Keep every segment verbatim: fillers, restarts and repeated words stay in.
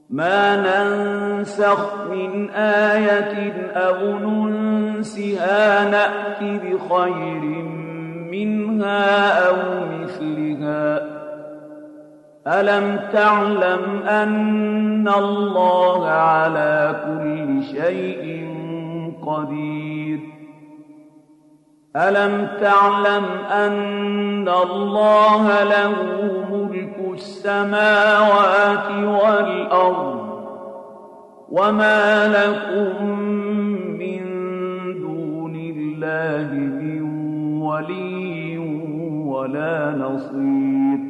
مَا نَنسَخْ مِنْ آيَةٍ أَوْ نُنسِهَا نَأْتِ بِخَيْرٍ مِّنْهَا أَوْ مِثْلِهَا ۗ أَلَمْ تَعْلَمْ أَنَّ اللَّهَ عَلَىٰ كُلِّ شَيْءٍ قَدِيرٌ أَلَمْ تَعْلَمْ أَنَّ اللَّهَ لَهُ مُلْكُ السَّمَاوَاتِ وَالْأَرْضِ وَمَا لَكُم مِّن دُونِ اللَّهِ مِن وَلِيٍّ وَلَا نَصِيرٍ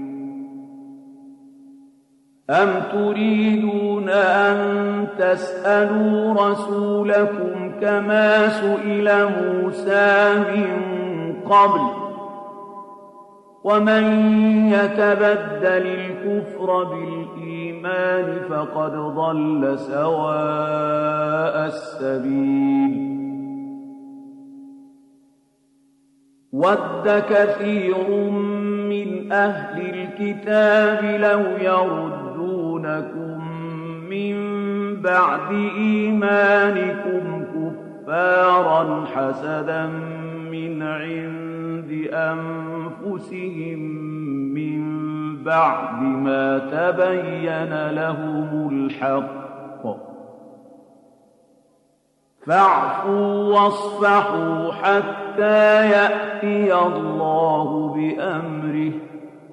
أَمْ تُرِيدُونَ أَن تَسْأَلُوا رَسُولَكُمْ كَمَا سُئِلَ مُوسَىٰ مِن قَبْلُ ۗ وَمَن يَتَبَدَّلِ الْكُفْرَ بِالْإِيمَانِ فَقَدْ ضَلَّ سَوَاءَ السَّبِيلِ وَدَّ كَثِيرٌ مِّنْ أَهْلِ الْكِتَابِ لَوْ يَرُدُّونَكُم مِّن بَعْدِ إِيمَانِكُمْ كُفَّارًا حَسَدًا مِّنْ عِندِ أَنفُسِهِم مِّن بَعْدِ مَا تَبَيَّنَ لَهُمُ الْحَقُّ ۖ فَاعْفُوا وَاصْفَحُوا حَتَّىٰ يَأْتِيَ اللَّهُ بِأَمْرِهِ ۗ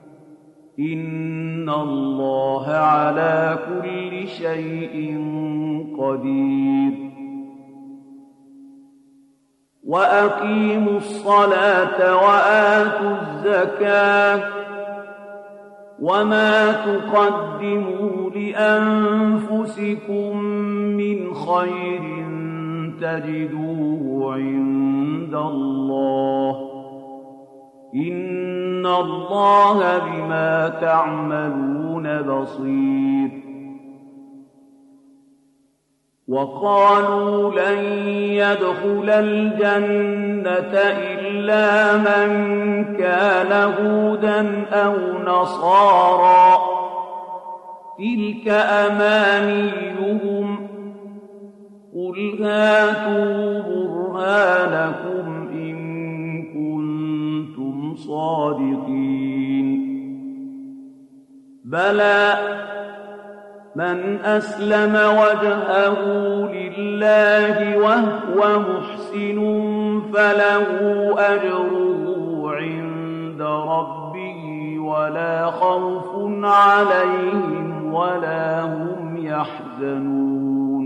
إِنَّ اللَّهَ عَلَىٰ كُلِّ شَيْءٍ قَدِيرٌ وَأَقِيمُوا الصَّلَاةَ وَآتُوا الزَّكَاةَ ۚ وَمَا تُقَدِّمُوا لِأَنفُسِكُم مِّنْ خَيْرٍ تَجِدُوهُ عِندَ اللَّهِ ۗ إِنَّ اللَّهَ بِمَا تَعْمَلُونَ بَصِيرٌ وَقَالُوا لَن يَدْخُلَ الْجَنَّةَ إِلَّا مَن كَانَ هُودًا أَوْ نَصَارَىٰ ۗ تِلْكَ أَمَانِيُّهُمْ ۗ قُلْ هَاتُوا بُرْهَانَكُمْ إِن كُنتُمْ صَادِقِينَ بَلَىٰ مَنْ أَسْلَمَ وَجْهَهُ لِلَّهِ وَهُوَ مُحْسِنٌ فَلَهُ أَجْرُهُ عِندَ رَبِّهِ وَلَا خَوْفٌ عَلَيْهِمْ وَلَا هُمْ يَحْزَنُونَ